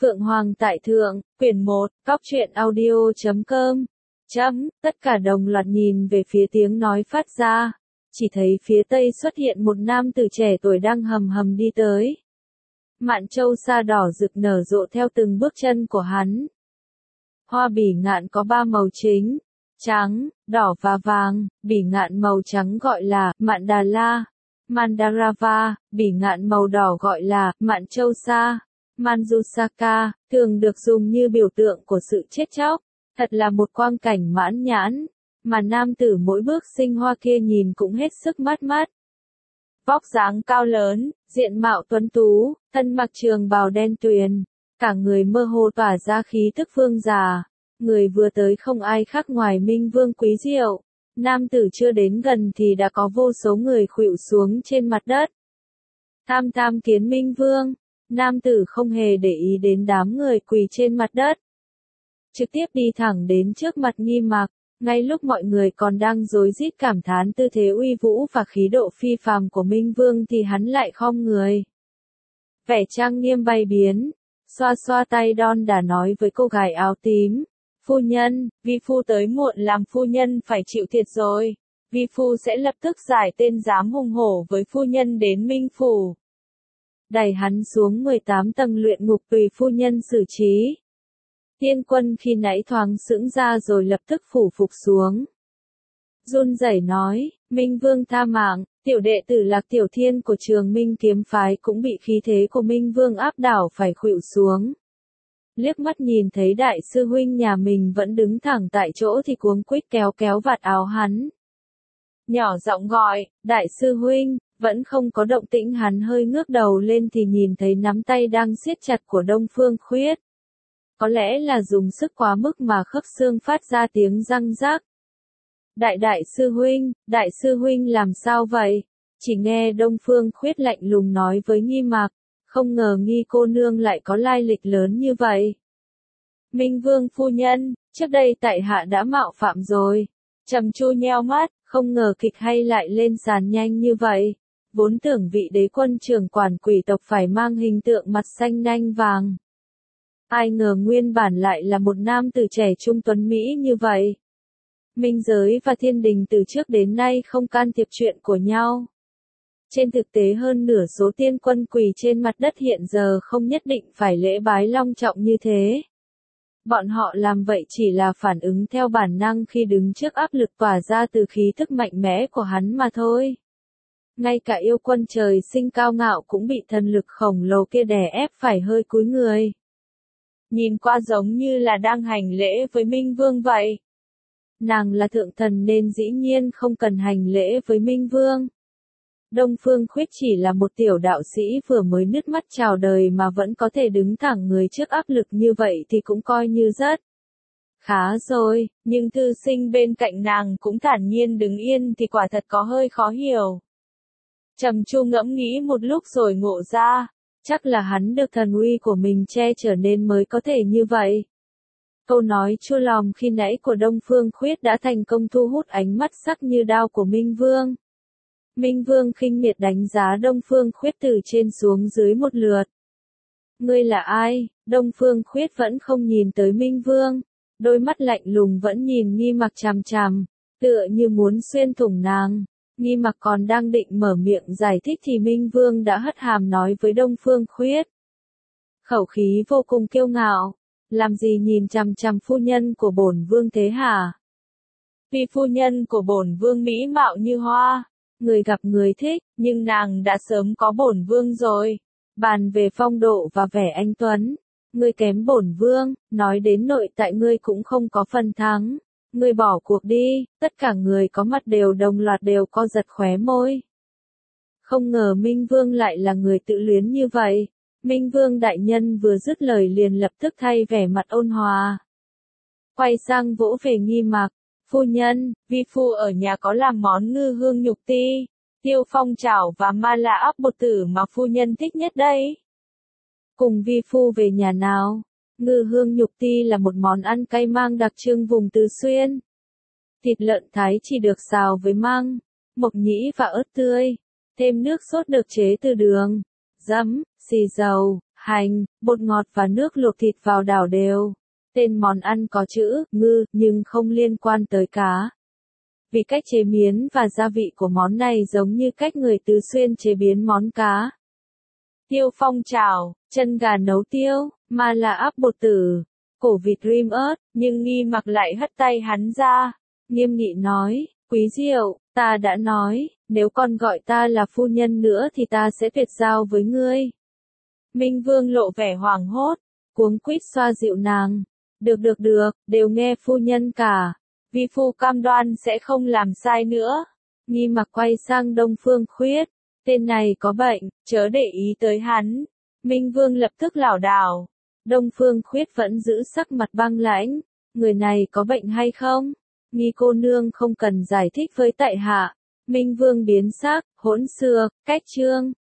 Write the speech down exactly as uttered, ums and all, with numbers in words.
Phượng Hoàng tại thượng, quyển một, cóc truyện audio chấm com. Chấm, tất cả đồng loạt nhìn về phía tiếng nói phát ra. Chỉ thấy phía tây xuất hiện một nam tử trẻ tuổi đang hầm hầm đi tới. Mạn châu sa đỏ rực nở rộ theo từng bước chân của hắn. Hoa bỉ ngạn có ba màu chính, trắng, đỏ và vàng. Bỉ ngạn màu trắng gọi là mạn đà la, Mandarava. Bỉ ngạn màu đỏ gọi là mạn châu sa, Manjusaka, thường được dùng như biểu tượng của sự chết chóc. Thật là một quang cảnh mãn nhãn, mà nam tử mỗi bước sinh hoa kia nhìn cũng hết sức mát mắt. Vóc dáng cao lớn, diện mạo tuấn tú, thân mặc trường bào đen tuyền, cả người mơ hồ tỏa ra khí tức vương giả. Người vừa tới không ai khác ngoài Minh Vương Quý Diệu. Nam tử chưa đến gần thì đã có vô số người khuỵu xuống trên mặt đất. Tham tham kiến Minh Vương. Nam tử không hề để ý đến đám người quỳ trên mặt đất, trực tiếp đi thẳng đến trước mặt Nghi Mặc. Ngay lúc mọi người còn đang rối rít cảm thán tư thế uy vũ và khí độ phi phàm của Minh Vương thì hắn lại khom người. Vẻ trang nghiêm bay biến, xoa xoa tay đon đả nói với cô gái áo tím. Phu nhân, vi phu tới muộn làm phu nhân phải chịu thiệt rồi. Vi phu sẽ lập tức giải tên dám hùng hổ với phu nhân đến Minh Phủ. Đẩy hắn xuống mười tám tầng luyện ngục tùy phu nhân xử trí. Tiên quân khi nãy thoáng sững ra rồi lập tức phủ phục xuống. Run rẩy nói, Minh Vương tha mạng, tiểu đệ tử Lạc Tiểu Thiên của Trường Minh kiếm phái cũng bị khí thế của Minh Vương áp đảo phải khuỵu xuống. Liếc mắt nhìn thấy đại sư huynh nhà mình vẫn đứng thẳng tại chỗ thì cuống quýt kéo kéo vạt áo hắn. Nhỏ giọng gọi, đại sư huynh. Vẫn không có động tĩnh, hắn hơi ngước đầu lên thì nhìn thấy nắm tay đang siết chặt của Đông Phương Khuyết. Có lẽ là dùng sức quá mức mà khớp xương phát ra tiếng răng rắc. Đại đại sư huynh, đại sư huynh làm sao vậy? Chỉ nghe Đông Phương Khuyết lạnh lùng nói với Nghi Mặc, không ngờ Nghi cô nương lại có lai lịch lớn như vậy. Minh Vương phu nhân, trước đây tại hạ đã mạo phạm rồi. Trầm Chu nheo mắt, không ngờ kịch hay lại lên sàn nhanh như vậy. Vốn tưởng vị đế quân trưởng quản quỷ tộc phải mang hình tượng mặt xanh nanh vàng. Ai ngờ nguyên bản lại là một nam tử trẻ trung tuấn Mỹ như vậy. Minh giới và thiên đình từ trước đến nay không can thiệp chuyện của nhau. Trên thực tế hơn nửa số tiên quân quỳ trên mặt đất hiện giờ không nhất định phải lễ bái long trọng như thế. Bọn họ làm vậy chỉ là phản ứng theo bản năng khi đứng trước áp lực tỏa ra từ khí thức mạnh mẽ của hắn mà thôi. Ngay cả yêu quân trời sinh cao ngạo cũng bị thần lực khổng lồ kia đè ép phải hơi cúi người. Nhìn qua giống như là đang hành lễ với Minh Vương vậy. Nàng là thượng thần nên dĩ nhiên không cần hành lễ với Minh Vương. Đông Phương Khuyết chỉ là một tiểu đạo sĩ vừa mới nứt mắt chào đời mà vẫn có thể đứng thẳng người trước áp lực như vậy thì cũng coi như rất khá rồi, nhưng thư sinh bên cạnh nàng cũng thản nhiên đứng yên thì quả thật có hơi khó hiểu. Trầm Chu ngẫm nghĩ một lúc rồi ngộ ra, chắc là hắn được thần uy của mình che chở nên mới có thể như vậy. Câu nói chua lòng khi nãy của Đông Phương Khuyết đã thành công thu hút ánh mắt sắc như đao của Minh Vương. Minh Vương khinh miệt đánh giá Đông Phương Khuyết từ trên xuống dưới một lượt. Ngươi là ai? Đông Phương Khuyết vẫn không nhìn tới Minh Vương, đôi mắt lạnh lùng vẫn nhìn Nghi Mặc chằm chằm, tựa như muốn xuyên thủng nàng. Nghi Mặc còn đang định mở miệng giải thích thì Minh Vương đã hất hàm nói với Đông Phương Khuyết. Khẩu khí vô cùng kiêu ngạo, làm gì nhìn chằm chằm phu nhân của bổn vương thế hả? Vì phu nhân của bổn vương mỹ mạo như hoa, người gặp người thích, nhưng nàng đã sớm có bổn vương rồi. Bàn về phong độ và vẻ anh tuấn, ngươi kém bổn vương, nói đến nội tại ngươi cũng không có phần thắng. Ngươi bỏ cuộc đi, tất cả người có mặt đều đồng loạt đều co giật khóe môi. Không ngờ Minh Vương lại là người tự luyến như vậy. Minh Vương đại nhân vừa dứt lời liền lập tức thay vẻ mặt ôn hòa. Quay sang vỗ về Nghi Mặc, phu nhân, vi phu ở nhà có làm món ngư hương nhục ti, tiêu phong chảo và ma la áp bột tử mà phu nhân thích nhất đây. Cùng vi phu về nhà nào. Ngư hương nhục ti là một món ăn cay mang đặc trưng vùng Tứ Xuyên. Thịt lợn thái chỉ được xào với măng, mộc nhĩ và ớt tươi, thêm nước sốt được chế từ đường, giấm, xì dầu, hành, bột ngọt và nước luộc thịt vào đảo đều. Tên món ăn có chữ ngư nhưng không liên quan tới cá. Vì cách chế biến và gia vị của món này giống như cách người Tứ Xuyên chế biến món cá. Tiêu phong trào, chân gà nấu tiêu, mà là áp bột tử, cổ vịt rim ớt, nhưng Nghi Mặc lại hất tay hắn ra. Nghiêm nghị nói, Quý Diệu, ta đã nói, nếu con gọi ta là phu nhân nữa thì ta sẽ tuyệt giao với ngươi. Minh Vương lộ vẻ hoảng hốt, cuống quýt xoa dịu nàng. Được được được, đều nghe phu nhân cả. Vi phu cam đoan sẽ không làm sai nữa. Nghi Mặc quay sang Đông Phương Khuyết. Tên này có bệnh, chớ để ý tới hắn. Minh Vương lập tức lảo đảo. Đông Phương Khuyết vẫn giữ sắc mặt băng lãnh. Người này có bệnh hay không? Nghi cô nương không cần giải thích với tại hạ. Minh Vương biến sắc, hỗn xược, cách trương.